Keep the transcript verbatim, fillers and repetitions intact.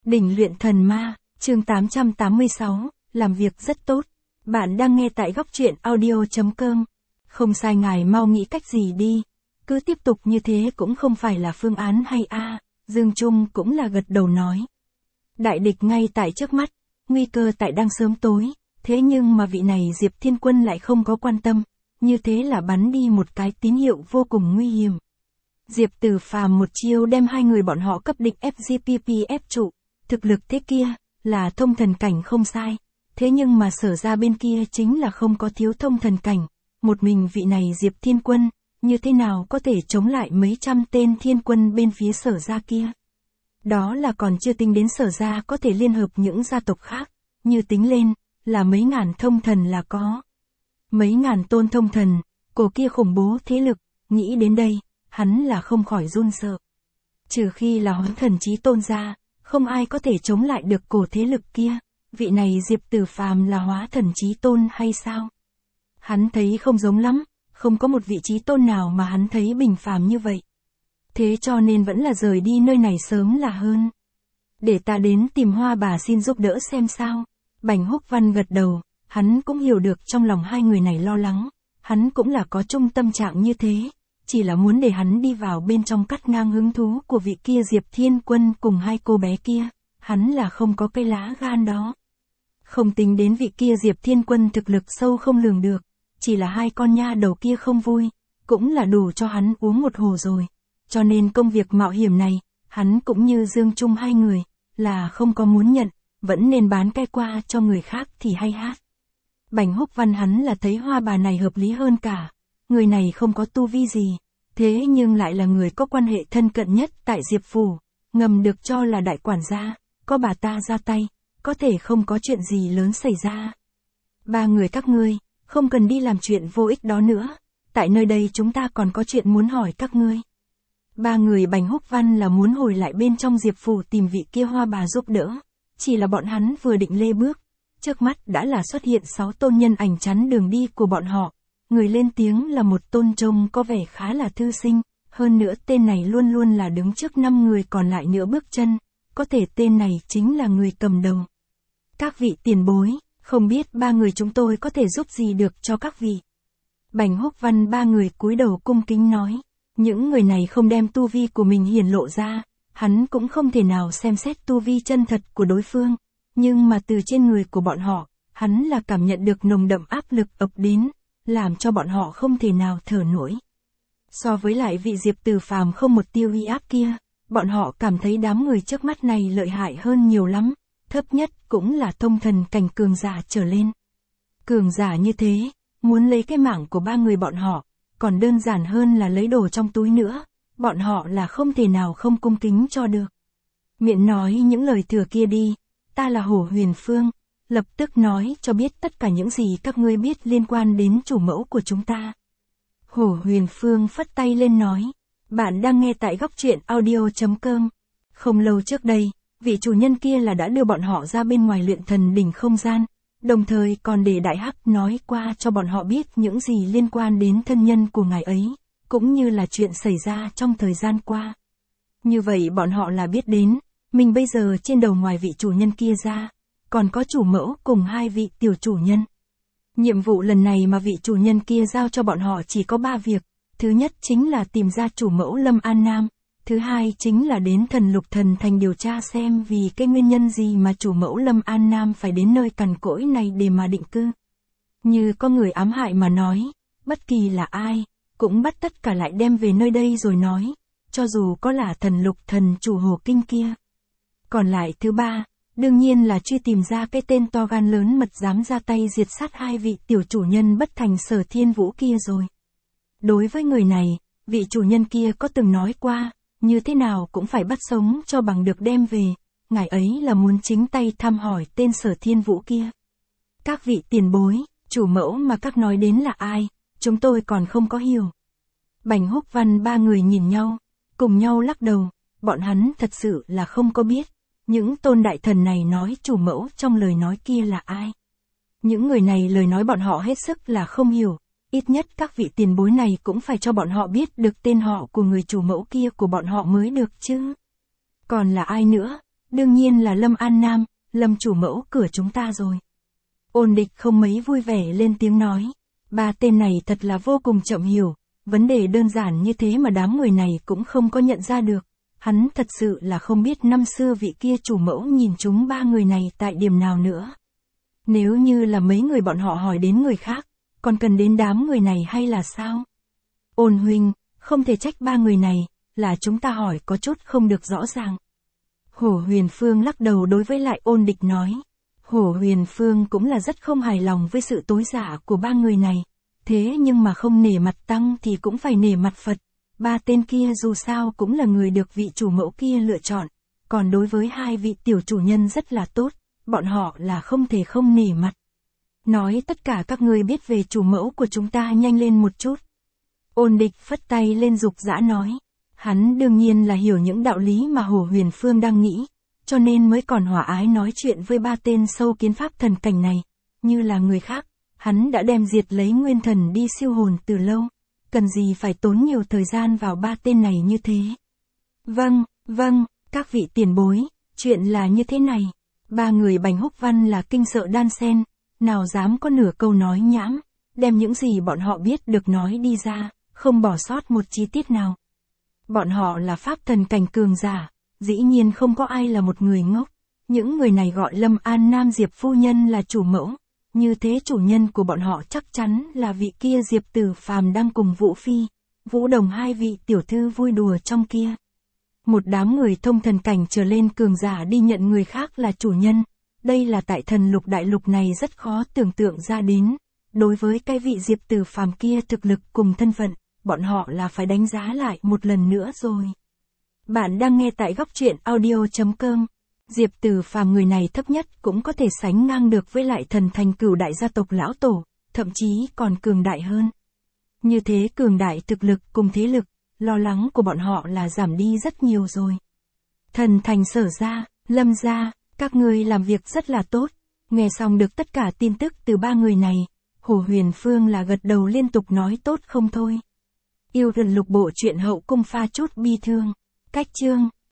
Đỉnh luyện thần ma, chương tám trăm tám mươi sáu, làm việc rất tốt. Bạn đang nghe tại góc truyện audio chấm com. Không sai, ngài mau nghĩ cách gì đi. Cứ tiếp tục như thế cũng không phải là phương án hay a. À, Dương Trung cũng là gật đầu nói. Đại địch ngay tại trước mắt, nguy cơ tại đang sớm tối, thế nhưng mà vị này Diệp Thiên Quân lại không có quan tâm, như thế là bắn đi một cái tín hiệu vô cùng nguy hiểm. Diệp Tử Phàm một chiêu đem hai người bọn họ cấp định ép giê pê pê ép trụ. Thực lực thế kia, là thông thần cảnh không sai, thế nhưng mà Sở ra bên kia chính là không có thiếu thông thần cảnh, một mình vị này Diệp Thiên Quân, như thế nào có thể chống lại mấy trăm tên thiên quân bên phía Sở ra kia. Đó là còn chưa tính đến Sở ra có thể liên hợp những gia tộc khác, như tính lên, là mấy ngàn thông thần là có. Mấy ngàn tôn thông thần, cổ kia khủng bố thế lực, nghĩ đến đây, hắn là không khỏi run sợ. Trừ khi là Hoán Thần Chí Tôn ra, không ai có thể chống lại được cổ thế lực kia, vị này Diệp Tử Phàm là Hóa Thần Chí Tôn hay sao? Hắn thấy không giống lắm, không có một vị chí tôn nào mà hắn thấy bình phàm như vậy. Thế cho nên vẫn là rời đi nơi này sớm là hơn. Để ta đến tìm Hoa bà xin giúp đỡ xem sao. Bành Húc Văn gật đầu, hắn cũng hiểu được trong lòng hai người này lo lắng, hắn cũng là có chung tâm trạng như thế. Chỉ là muốn để hắn đi vào bên trong cắt ngang hứng thú của vị kia Diệp Thiên Quân cùng hai cô bé kia, hắn là không có cái lá gan đó. Không tính đến vị kia Diệp Thiên Quân thực lực sâu không lường được, chỉ là hai con nha đầu kia không vui, cũng là đủ cho hắn uống một hồ rồi. Cho nên công việc mạo hiểm này, hắn cũng như Dương Trung hai người, là không có muốn nhận, vẫn nên bán cái qua cho người khác thì hay hát. Bành Húc Văn hắn là thấy Hoa bà này hợp lý hơn cả. Người này không có tu vi gì, thế nhưng lại là người có quan hệ thân cận nhất tại Diệp Phủ, ngầm được cho là đại quản gia, có bà ta ra tay, có thể không có chuyện gì lớn xảy ra. Ba người các ngươi, không cần đi làm chuyện vô ích đó nữa, tại nơi đây chúng ta còn có chuyện muốn hỏi các ngươi. Ba người Bành Húc Văn là muốn hồi lại bên trong Diệp Phủ tìm vị kia Hoa bà giúp đỡ, chỉ là bọn hắn vừa định lê bước, trước mắt đã là xuất hiện sáu tôn nhân ảnh chắn đường đi của bọn họ. Người lên tiếng là một tôn trông có vẻ khá là thư sinh, hơn nữa tên này luôn luôn là đứng trước năm người còn lại nữa bước chân, có thể tên này chính là người cầm đầu. Các vị tiền bối, không biết ba người chúng tôi có thể giúp gì được cho các vị. Bành Húc Văn ba người cúi đầu cung kính nói, những người này không đem tu vi của mình hiển lộ ra, hắn cũng không thể nào xem xét tu vi chân thật của đối phương, nhưng mà từ trên người của bọn họ, hắn là cảm nhận được nồng đậm áp lực ập đến, làm cho bọn họ không thể nào thở nổi. So với lại vị Diệp Tử Phàm không một tiêu uy áp kia, bọn họ cảm thấy đám người trước mắt này lợi hại hơn nhiều lắm, thấp nhất cũng là thông thần cảnh cường giả trở lên. Cường giả như thế, muốn lấy cái mạng của ba người bọn họ, còn đơn giản hơn là lấy đồ trong túi nữa, bọn họ là không thể nào không cung kính cho được. Miệng nói những lời thừa kia đi, ta là Hổ Huyền Phương. Lập tức nói cho biết tất cả những gì các ngươi biết liên quan đến chủ mẫu của chúng ta. Hổ Huyền Phương phất tay lên nói, bạn đang nghe tại góc truyện audio chấm com. Không lâu trước đây, vị chủ nhân kia là đã đưa bọn họ ra bên ngoài luyện thần đỉnh không gian, đồng thời còn để Đại Hắc nói qua cho bọn họ biết những gì liên quan đến thân nhân của ngài ấy, cũng như là chuyện xảy ra trong thời gian qua. Như vậy bọn họ là biết đến, mình bây giờ trên đầu ngoài vị chủ nhân kia ra, còn có chủ mẫu cùng hai vị tiểu chủ nhân. Nhiệm vụ lần này mà vị chủ nhân kia giao cho bọn họ chỉ có ba việc, thứ nhất chính là tìm ra chủ mẫu Lâm An Nam, thứ hai chính là đến Thần Lục Thần Thành điều tra xem vì cái nguyên nhân gì mà chủ mẫu Lâm An Nam phải đến nơi cằn cỗi này để mà định cư. Như có người ám hại mà nói, bất kỳ là ai, cũng bắt tất cả lại đem về nơi đây rồi nói, cho dù có là Thần Lục Thần chủ Hồ Kinh kia. Còn lại thứ ba, đương nhiên là truy tìm ra cái tên to gan lớn mật dám ra tay diệt sát hai vị tiểu chủ nhân bất thành Sở Thiên Vũ kia rồi. Đối với người này, vị chủ nhân kia có từng nói qua, như thế nào cũng phải bắt sống cho bằng được đem về, ngài ấy là muốn chính tay thăm hỏi tên Sở Thiên Vũ kia. Các vị tiền bối, chủ mẫu mà các nói đến là ai, chúng tôi còn không có hiểu. Bành Húc Văn ba người nhìn nhau, cùng nhau lắc đầu, bọn hắn thật sự là không có biết. Những tôn đại thần này nói chủ mẫu trong lời nói kia là ai? Những người này lời nói bọn họ hết sức là không hiểu, ít nhất các vị tiền bối này cũng phải cho bọn họ biết được tên họ của người chủ mẫu kia của bọn họ mới được chứ. Còn là ai nữa, Đương nhiên là Lâm An Nam, Lâm chủ mẫu cửa chúng ta rồi. Ôn Địch không mấy vui vẻ lên tiếng nói. Ba tên này thật là vô cùng chậm hiểu, vấn đề đơn giản như thế mà đám người này cũng không có nhận ra được. Hắn thật sự là không biết năm xưa vị kia chủ mẫu nhìn chúng ba người này tại điểm nào nữa. Nếu như là mấy người bọn họ hỏi đến người khác, còn cần đến đám người này hay là sao? Ôn huynh, không thể trách ba người này, là chúng ta hỏi có chút không được rõ ràng. Hổ Huyền Phương lắc đầu đối với lại Ôn Địch nói. Hổ Huyền Phương cũng là rất không hài lòng với sự tối dạ của ba người này. Thế nhưng mà không nể mặt Tăng thì cũng phải nể mặt Phật. Ba tên kia dù sao cũng là người được vị chủ mẫu kia lựa chọn. Còn đối với hai vị tiểu chủ nhân rất là tốt, bọn họ là không thể không nể mặt. Nói tất cả các ngươi biết về chủ mẫu của chúng ta nhanh lên một chút. Ôn Địch phất tay lên dục dã nói. Hắn đương nhiên là hiểu những đạo lý mà Hổ Huyền Phương đang nghĩ, cho nên mới còn hòa ái nói chuyện với ba tên sâu kiến pháp thần cảnh này. Như là người khác, hắn đã đem diệt lấy nguyên thần đi siêu hồn từ lâu, cần gì phải tốn nhiều thời gian vào ba tên này như thế. Vâng, vâng, các vị tiền bối, chuyện là như thế này. Ba người Bành Húc Văn là kinh sợ đan sen, nào dám có nửa câu nói nhãm, đem những gì bọn họ biết được nói đi ra, không bỏ sót một chi tiết nào. Bọn họ là pháp thần cảnh cường giả, dĩ nhiên không có ai là một người ngốc. Những người này gọi Lâm An Nam Diệp phu nhân là chủ mẫu, như thế chủ nhân của bọn họ chắc chắn là vị kia Diệp Tử Phàm đang cùng Vũ Phi, Vũ Đồng hai vị tiểu thư vui đùa trong kia. Một đám người thông thần cảnh trở lên cường giả đi nhận người khác là chủ nhân, đây là tại thần lục đại lục này rất khó tưởng tượng ra đến. Đối với cái vị Diệp Tử Phàm kia thực lực cùng thân phận, bọn họ là phải đánh giá lại một lần nữa rồi. Bạn đang nghe tại góc truyện audio chấm com. Diệp Tử Phàm người này thấp nhất cũng có thể sánh ngang được với lại thần thành cửu đại gia tộc lão tổ, thậm chí còn cường đại hơn. Như thế cường đại thực lực cùng thế lực, lo lắng của bọn họ là giảm đi rất nhiều rồi. Thần thành Sở gia, Lâm gia, các ngươi làm việc rất là tốt. Nghe xong được tất cả tin tức từ ba người này, Hổ Huyền Phương là gật đầu liên tục nói tốt không thôi. Yêu Thần Lục bộ truyện hậu cung pha chút bi thương. Cách chương